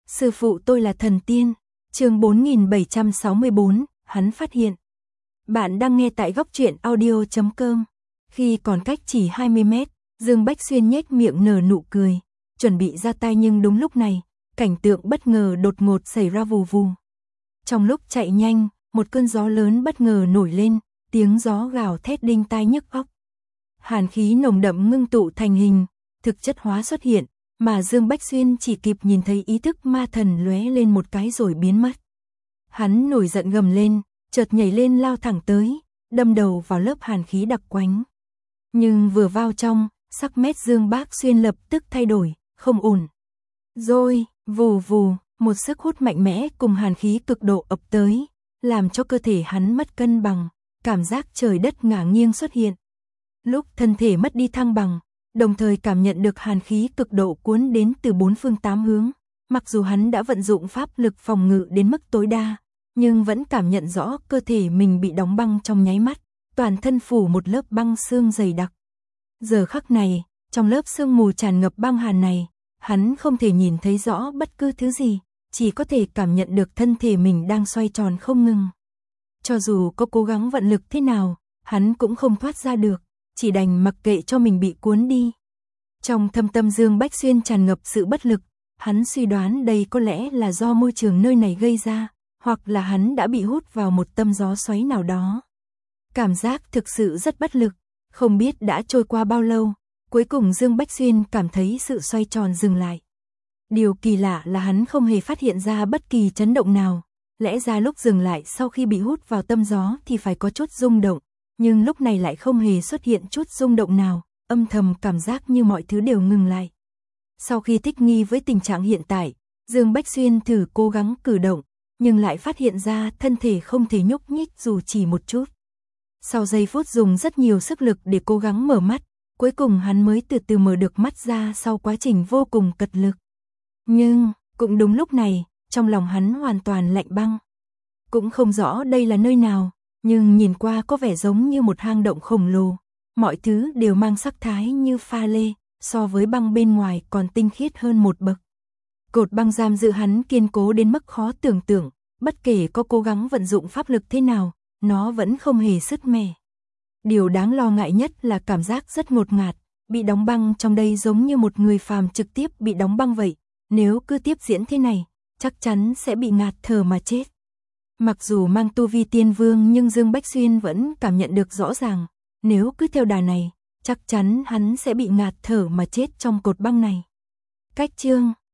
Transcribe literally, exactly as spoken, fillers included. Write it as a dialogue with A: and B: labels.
A: Sư phụ tôi là thần tiên. Chương bốn nghìn bảy trăm sáu mươi bốn, hắn phát hiện. Bạn đang nghe tại góc truyện audio chấm com. Khi còn cách chỉ hai mươi mét, Dương Bách Xuyên nhếch miệng nở nụ cười, chuẩn bị ra tay nhưng đúng lúc này, cảnh tượng bất ngờ đột ngột xảy ra vù vù. Trong lúc chạy nhanh, một cơn gió lớn bất ngờ nổi lên, tiếng gió gào thét đinh tai nhức óc. Hàn khí nồng đậm ngưng tụ thành hình, thực chất hóa xuất hiện, mà Dương Bách Xuyên chỉ kịp nhìn thấy ý thức ma thần lóe lên một cái rồi biến mất. Hắn nổi giận gầm lên, chợt nhảy lên lao thẳng tới, đâm đầu vào lớp hàn khí đặc quánh. Nhưng vừa vào trong, sắc mét Dương Bách Xuyên lập tức thay đổi, không ổn. Rồi, vù vù, một sức hút mạnh mẽ cùng hàn khí cực độ ập tới, làm cho cơ thể hắn mất cân bằng, cảm giác trời đất ngả nghiêng xuất hiện. Lúc thân thể mất đi thăng bằng, đồng thời cảm nhận được hàn khí cực độ cuốn đến từ bốn phương tám hướng, mặc dù hắn đã vận dụng pháp lực phòng ngự đến mức tối đa, nhưng vẫn cảm nhận rõ cơ thể mình bị đóng băng trong nháy mắt, toàn thân phủ một lớp băng sương dày đặc. Giờ khắc này, trong lớp sương mù tràn ngập băng hàn này, hắn không thể nhìn thấy rõ bất cứ thứ gì, chỉ có thể cảm nhận được thân thể mình đang xoay tròn không ngừng. Cho dù có cố gắng vận lực thế nào, hắn cũng không thoát ra được, chỉ đành mặc kệ cho mình bị cuốn đi. Trong thâm tâm Dương Bách Xuyên tràn ngập sự bất lực, hắn suy đoán đây có lẽ là do môi trường nơi này gây ra, hoặc là hắn đã bị hút vào một tâm gió xoáy nào đó. Cảm giác thực sự rất bất lực, không biết đã trôi qua bao lâu, cuối cùng Dương Bách Xuyên cảm thấy sự xoay tròn dừng lại. Điều kỳ lạ là hắn không hề phát hiện ra bất kỳ chấn động nào, lẽ ra lúc dừng lại sau khi bị hút vào tâm gió thì phải có chút rung động, nhưng lúc này lại không hề xuất hiện chút rung động nào, âm thầm cảm giác như mọi thứ đều ngừng lại. Sau khi thích nghi với tình trạng hiện tại, Dương Bách Xuyên thử cố gắng cử động, nhưng lại phát hiện ra thân thể không thể nhúc nhích dù chỉ một chút. Sau giây phút dùng rất nhiều sức lực để cố gắng mở mắt, cuối cùng hắn mới từ từ mở được mắt ra sau quá trình vô cùng cật lực. Nhưng, cũng đúng lúc này, trong lòng hắn hoàn toàn lạnh băng. Cũng không rõ đây là nơi nào, nhưng nhìn qua có vẻ giống như một hang động khổng lồ. Mọi thứ đều mang sắc thái như pha lê, so với băng bên ngoài còn tinh khiết hơn một bậc. Cột băng giam giữ hắn kiên cố đến mức khó tưởng tượng, bất kể có cố gắng vận dụng pháp lực thế nào, nó vẫn không hề sứt mẻ. Điều đáng lo ngại nhất là cảm giác rất ngột ngạt, bị đóng băng trong đây giống như một người phàm trực tiếp bị đóng băng vậy. Nếu cứ tiếp diễn thế này, chắc chắn sẽ bị ngạt thở mà chết. Mặc dù mang tu vi tiên vương nhưng Dương Bách Xuyên vẫn cảm nhận được rõ ràng, nếu cứ theo đà này, chắc chắn hắn sẽ bị ngạt thở mà chết trong cột băng này. Cách chương